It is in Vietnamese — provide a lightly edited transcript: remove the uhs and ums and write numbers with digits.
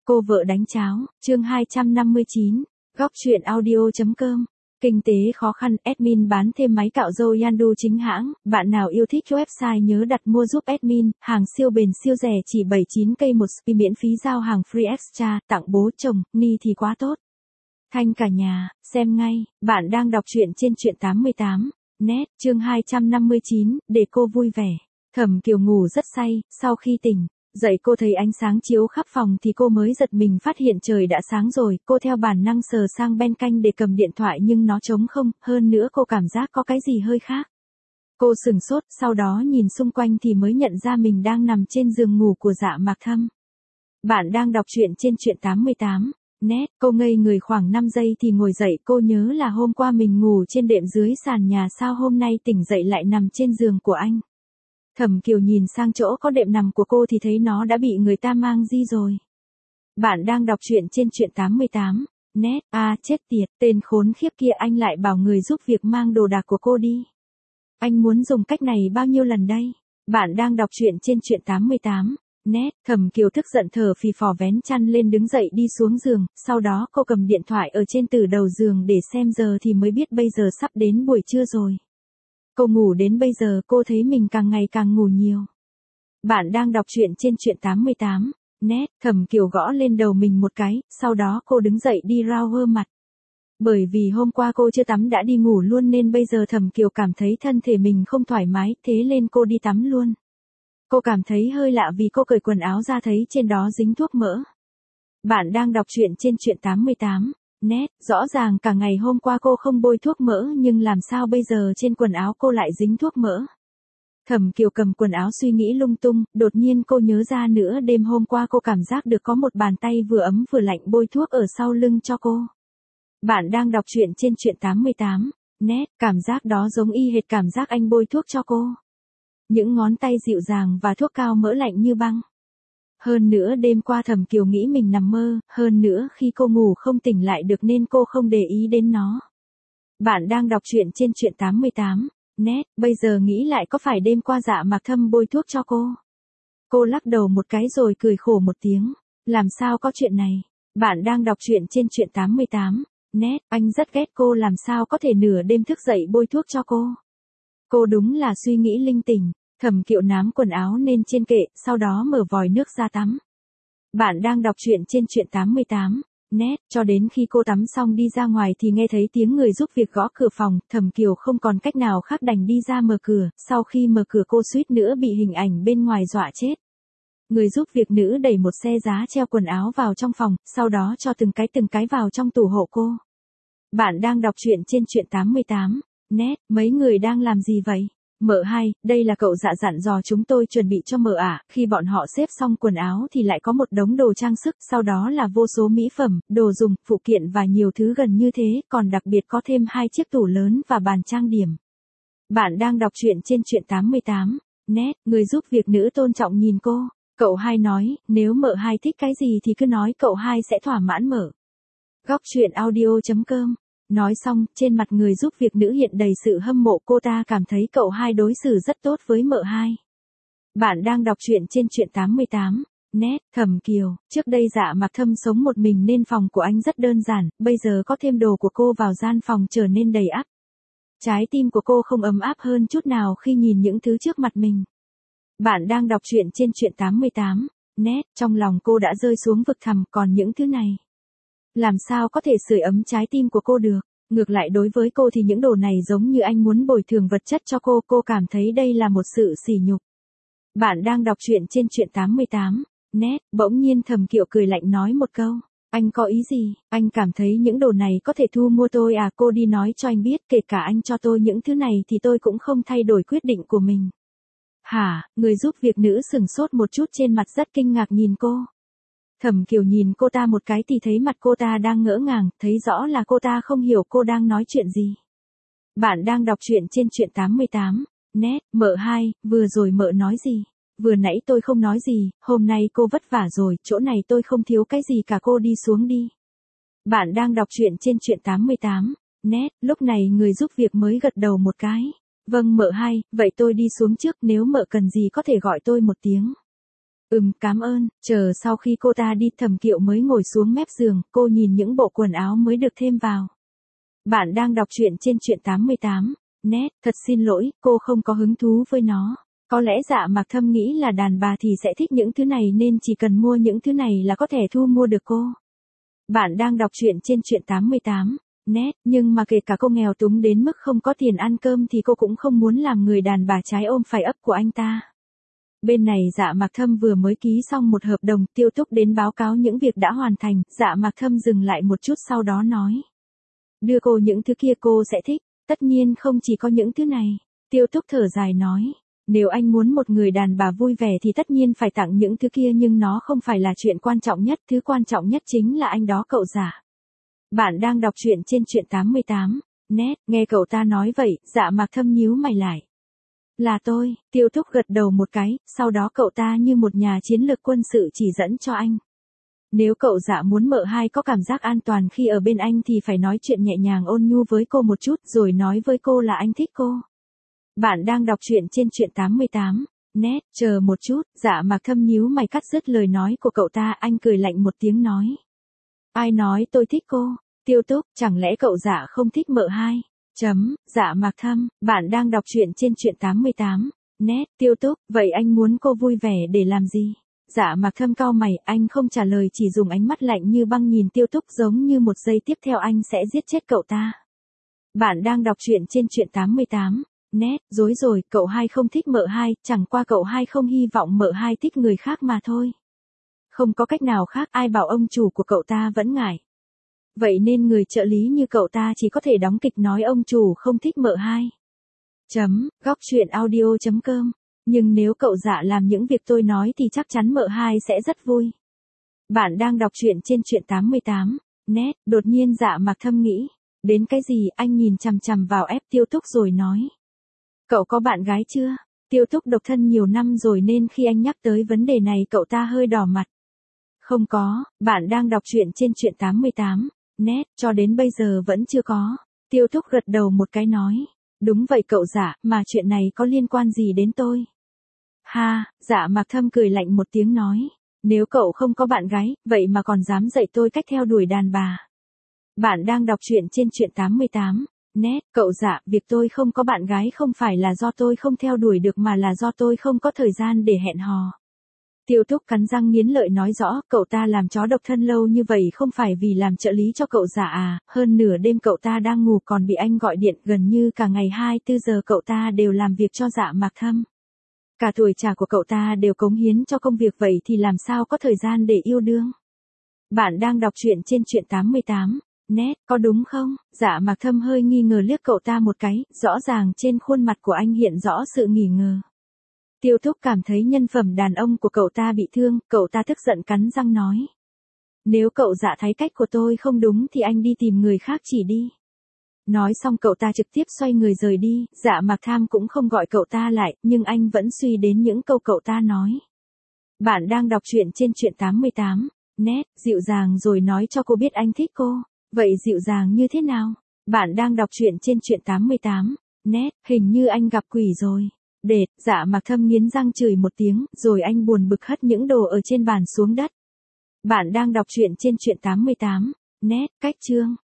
Cô vợ đánh cháo, chương 259, góc truyện audio.com. Kinh tế khó khăn, admin bán thêm máy cạo râu Yandu chính hãng, bạn nào yêu thích website nhớ đặt mua giúp admin, hàng siêu bền siêu rẻ chỉ 79k một spi miễn phí giao hàng free extra, tặng bố chồng, ni thì quá tốt. Thanh cả nhà, xem ngay, bạn đang đọc truyện trên truyện 88, net, chương 259, để cô vui vẻ. Thẩm Kiều ngủ rất say, sau khi tỉnh, dậy cô thấy ánh sáng chiếu khắp phòng thì cô mới giật mình phát hiện trời đã sáng rồi, cô theo bản năng sờ sang ben canh để cầm điện thoại nhưng nó trống không, hơn nữa cô cảm giác có cái gì hơi khác. Cô sửng sốt, sau đó nhìn xung quanh thì mới nhận ra mình đang nằm trên giường ngủ của Dạ Mạc Thâm. Bạn đang đọc truyện trên truyện 88, net, cô ngây người khoảng 5 giây thì ngồi dậy, cô nhớ là hôm qua mình ngủ trên đệm dưới sàn nhà, sao hôm nay tỉnh dậy lại nằm trên giường của anh. Thẩm Kiều nhìn sang chỗ có đệm nằm của cô thì thấy nó đã bị người ta mang đi rồi. Bạn đang đọc truyện trên truyện 88, net, chết tiệt, tên khốn khiếp kia, anh lại bảo người giúp việc mang đồ đạc của cô đi. Anh muốn dùng cách này bao nhiêu lần đây? Bạn đang đọc truyện trên truyện 88, net, Thẩm Kiều tức giận thở phì phò vén chăn lên đứng dậy đi xuống giường, sau đó cô cầm điện thoại ở trên từ đầu giường để xem giờ thì mới biết bây giờ sắp đến buổi trưa rồi. Cô ngủ đến bây giờ cô thấy mình càng ngày càng ngủ nhiều. Bạn đang đọc truyện trên truyện 88, net, Thẩm Kiều gõ lên đầu mình một cái, sau đó cô đứng dậy đi shower mặt. Bởi vì hôm qua cô chưa tắm đã đi ngủ luôn nên bây giờ Thẩm Kiều cảm thấy thân thể mình không thoải mái, thế nên cô đi tắm luôn. Cô cảm thấy hơi lạ vì cô cởi quần áo ra thấy trên đó dính thuốc mỡ. Bạn đang đọc truyện trên truyện 88. Nét, rõ ràng cả ngày hôm qua cô không bôi thuốc mỡ nhưng làm sao bây giờ trên quần áo cô lại dính thuốc mỡ. Thẩm Kiều cầm quần áo suy nghĩ lung tung, đột nhiên cô nhớ ra nữa đêm hôm qua cô cảm giác được có một bàn tay vừa ấm vừa lạnh bôi thuốc ở sau lưng cho cô. Bạn đang đọc truyện trên truyện 88, nét, cảm giác đó giống y hệt cảm giác anh bôi thuốc cho cô. Những ngón tay dịu dàng và thuốc cao mỡ lạnh như băng. Hơn nữa đêm qua Thẩm Kiều nghĩ mình nằm mơ, hơn nữa khi cô ngủ không tỉnh lại được nên cô không để ý đến nó. Bạn đang đọc truyện trên truyện 88, net, bây giờ nghĩ lại có phải đêm qua Dạ Mạc Thâm bôi thuốc cho cô? Cô lắc đầu một cái rồi cười khổ một tiếng, làm sao có chuyện này? Bạn đang đọc truyện trên truyện 88, net, anh rất ghét cô, làm sao có thể nửa đêm thức dậy bôi thuốc cho cô? Cô đúng là suy nghĩ linh tinh. Thẩm Kiều nắm quần áo lên trên kệ, sau đó mở vòi nước ra tắm. Bạn đang đọc truyện trên truyện 88, net, cho đến khi cô tắm xong đi ra ngoài thì nghe thấy tiếng người giúp việc gõ cửa phòng, Thẩm Kiều không còn cách nào khác đành đi ra mở cửa, sau khi mở cửa cô suýt nữa bị hình ảnh bên ngoài dọa chết. Người giúp việc nữ đẩy một xe giá treo quần áo vào trong phòng, sau đó cho từng cái vào trong tủ hộ cô. Bạn đang đọc truyện trên truyện 88, net, mấy người đang làm gì vậy? Mợ hai, đây là cậu Dạ dặn dò chúng tôi chuẩn bị cho mợ ạ. Khi bọn họ xếp xong quần áo thì lại có một đống đồ trang sức, sau đó là vô số mỹ phẩm, đồ dùng, phụ kiện và nhiều thứ gần như thế, còn đặc biệt có thêm 2 chiếc tủ lớn và bàn trang điểm. Bạn đang đọc truyện trên truyện 88, net, người giúp việc nữ tôn trọng nhìn cô. Cậu hai nói, nếu mợ hai thích cái gì thì cứ nói, cậu hai sẽ thỏa mãn mợ. Góc truyện audio.com. Nói xong, trên mặt người giúp việc nữ hiện đầy sự hâm mộ, cô ta cảm thấy cậu hai đối xử rất tốt với mợ hai. Bạn đang đọc truyện trên truyện 88, net, Thẩm Kiều, trước đây Dạ Mạc Thâm sống một mình nên phòng của anh rất đơn giản, bây giờ có thêm đồ của cô vào gian phòng trở nên đầy ắp. Trái tim của cô không ấm áp hơn chút nào khi nhìn những thứ trước mặt mình. Bạn đang đọc truyện trên truyện 88, net, trong lòng cô đã rơi xuống vực thẳm, còn những thứ này. Làm sao có thể sưởi ấm trái tim của cô được? Ngược lại đối với cô thì những đồ này giống như anh muốn bồi thường vật chất cho cô cảm thấy đây là một sự sỉ nhục. Bạn đang đọc truyện trên truyện 88, net, bỗng nhiên Thẩm Kiều cười lạnh nói một câu. Anh có ý gì? Anh cảm thấy những đồ này có thể thu mua tôi à? Cô đi nói cho anh biết, kể cả anh cho tôi những thứ này thì tôi cũng không thay đổi quyết định của mình. Hả? Người giúp việc nữ sửng sốt một chút, trên mặt rất kinh ngạc nhìn cô. Thẩm Kiều nhìn cô ta một cái thì thấy mặt cô ta đang ngỡ ngàng, thấy rõ là cô ta không hiểu cô đang nói chuyện gì. Bạn đang đọc truyện trên truyện 88, net, mợ hai, vừa rồi mợ nói gì? Vừa nãy tôi không nói gì, hôm nay cô vất vả rồi, chỗ này tôi không thiếu cái gì cả, cô đi xuống đi. Bạn đang đọc truyện trên truyện 88, net, lúc này người giúp việc mới gật đầu một cái. Vâng mợ hai, vậy tôi đi xuống trước, nếu mợ cần gì có thể gọi tôi một tiếng. Cảm ơn. Chờ sau khi cô ta đi Thẩm Kiệu mới ngồi xuống mép giường, cô nhìn những bộ quần áo mới được thêm vào. Bạn đang đọc truyện trên truyện 88. Net, thật xin lỗi, cô không có hứng thú với nó. Có lẽ Dạ Mạc Thâm nghĩ là đàn bà thì sẽ thích những thứ này nên chỉ cần mua những thứ này là có thể thu mua được cô. Bạn đang đọc truyện trên truyện 88. Net, nhưng mà kể cả cô nghèo túng đến mức không có tiền ăn cơm thì cô cũng không muốn làm người đàn bà trái ôm phải ấp của anh ta. Bên này Dạ Mạc Thâm vừa mới ký xong một hợp đồng, Tiêu Túc đến báo cáo những việc đã hoàn thành, Dạ Mạc Thâm dừng lại một chút sau đó nói. Đưa cô những thứ kia cô sẽ thích, tất nhiên không chỉ có những thứ này. Tiêu Túc thở dài nói. Nếu anh muốn một người đàn bà vui vẻ thì tất nhiên phải tặng những thứ kia nhưng nó không phải là chuyện quan trọng nhất, thứ quan trọng nhất chính là anh đó cậu Dạ. Bạn đang đọc truyện trên truyện 88. Net, nghe cậu ta nói vậy, Dạ Mạc Thâm nhíu mày lại. Là tôi, Tiêu Túc gật đầu một cái, sau đó cậu ta như một nhà chiến lược quân sự chỉ dẫn cho anh. Nếu cậu Dạ muốn mợ hai có cảm giác an toàn khi ở bên anh thì phải nói chuyện nhẹ nhàng ôn nhu với cô một chút rồi nói với cô là anh thích cô. Bạn đang đọc truyện trên truyện 88. Net, chờ một chút, Dạ Mạc Thâm nhíu mày cắt dứt lời nói của cậu ta, anh cười lạnh một tiếng nói. Ai nói tôi thích cô? Tiêu Túc, chẳng lẽ cậu Dạ không thích mợ hai? Dạ Mạc Thâm, bạn đang đọc truyện trên truyện 88. Net, Tiêu Túc, vậy anh muốn cô vui vẻ để làm gì? Dạ Mạc Thâm cau mày, anh không trả lời chỉ dùng ánh mắt lạnh như băng nhìn Tiêu Túc giống như một giây tiếp theo anh sẽ giết chết cậu ta. Bạn đang đọc truyện trên truyện 88. Net, dối rồi, cậu hai không thích mợ hai, chẳng qua cậu hai không hy vọng mợ hai thích người khác mà thôi. Không có cách nào khác, ai bảo ông chủ của cậu ta vẫn ngại. Vậy nên người trợ lý như cậu ta chỉ có thể đóng kịch nói ông chủ không thích mợ hai. Góc truyện audio.com. Nhưng nếu cậu Dạ làm những việc tôi nói thì chắc chắn mợ hai sẽ rất vui. Bạn đang đọc truyện trên truyện 88. Net, đột nhiên Dạ Mạc Thâm nghĩ. Đến cái gì, anh nhìn chằm chằm vào ép Tiêu Túc rồi nói. Cậu có bạn gái chưa? Tiêu Túc độc thân nhiều năm rồi nên khi anh nhắc tới vấn đề này cậu ta hơi đỏ mặt. Không có, bạn đang đọc truyện trên truyện 88. Net, cho đến bây giờ vẫn chưa có. Tiêu Túc gật đầu một cái nói. Đúng vậy cậu Dạ, mà chuyện này có liên quan gì đến tôi? Ha, Dạ Mạc Thâm cười lạnh một tiếng nói. Nếu cậu không có bạn gái, vậy mà còn dám dạy tôi cách theo đuổi đàn bà. Bạn đang đọc truyện trên truyện 88. Net, cậu Dạ, việc tôi không có bạn gái không phải là do tôi không theo đuổi được mà là do tôi không có thời gian để hẹn hò. Tiêu Túc cắn răng nghiến lợi nói rõ, cậu ta làm chó độc thân lâu như vậy không phải vì làm trợ lý cho cậu Dạ à, hơn nửa đêm cậu ta đang ngủ còn bị anh gọi điện, gần như cả ngày 24 giờ cậu ta đều làm việc cho Dạ Mạc Thâm. Cả tuổi già của cậu ta đều cống hiến cho công việc vậy thì làm sao có thời gian để yêu đương. Bạn đang đọc truyện trên truyện 88. Net, có đúng không? Dạ Mạc Thâm hơi nghi ngờ liếc cậu ta một cái, rõ ràng trên khuôn mặt của anh hiện rõ sự nghi ngờ. Tiêu Túc cảm thấy nhân phẩm đàn ông của cậu ta bị thương, cậu ta tức giận cắn răng nói. Nếu cậu Dạ thấy cách của tôi không đúng thì anh đi tìm người khác chỉ đi. Nói xong cậu ta trực tiếp xoay người rời đi, Dạ Mạc Thâm cũng không gọi cậu ta lại, nhưng anh vẫn suy đến những câu cậu ta nói. Bạn đang đọc truyện trên truyện 88. Net, dịu dàng rồi nói cho cô biết anh thích cô. Vậy dịu dàng như thế nào? Bạn đang đọc truyện trên truyện 88. Net, hình như anh gặp quỷ rồi. Đệt, Dạ Mạc Thâm nghiến răng chửi một tiếng, rồi anh buồn bực hất những đồ ở trên bàn xuống đất. Bạn đang đọc truyện trên truyện 88. Net, cách chương.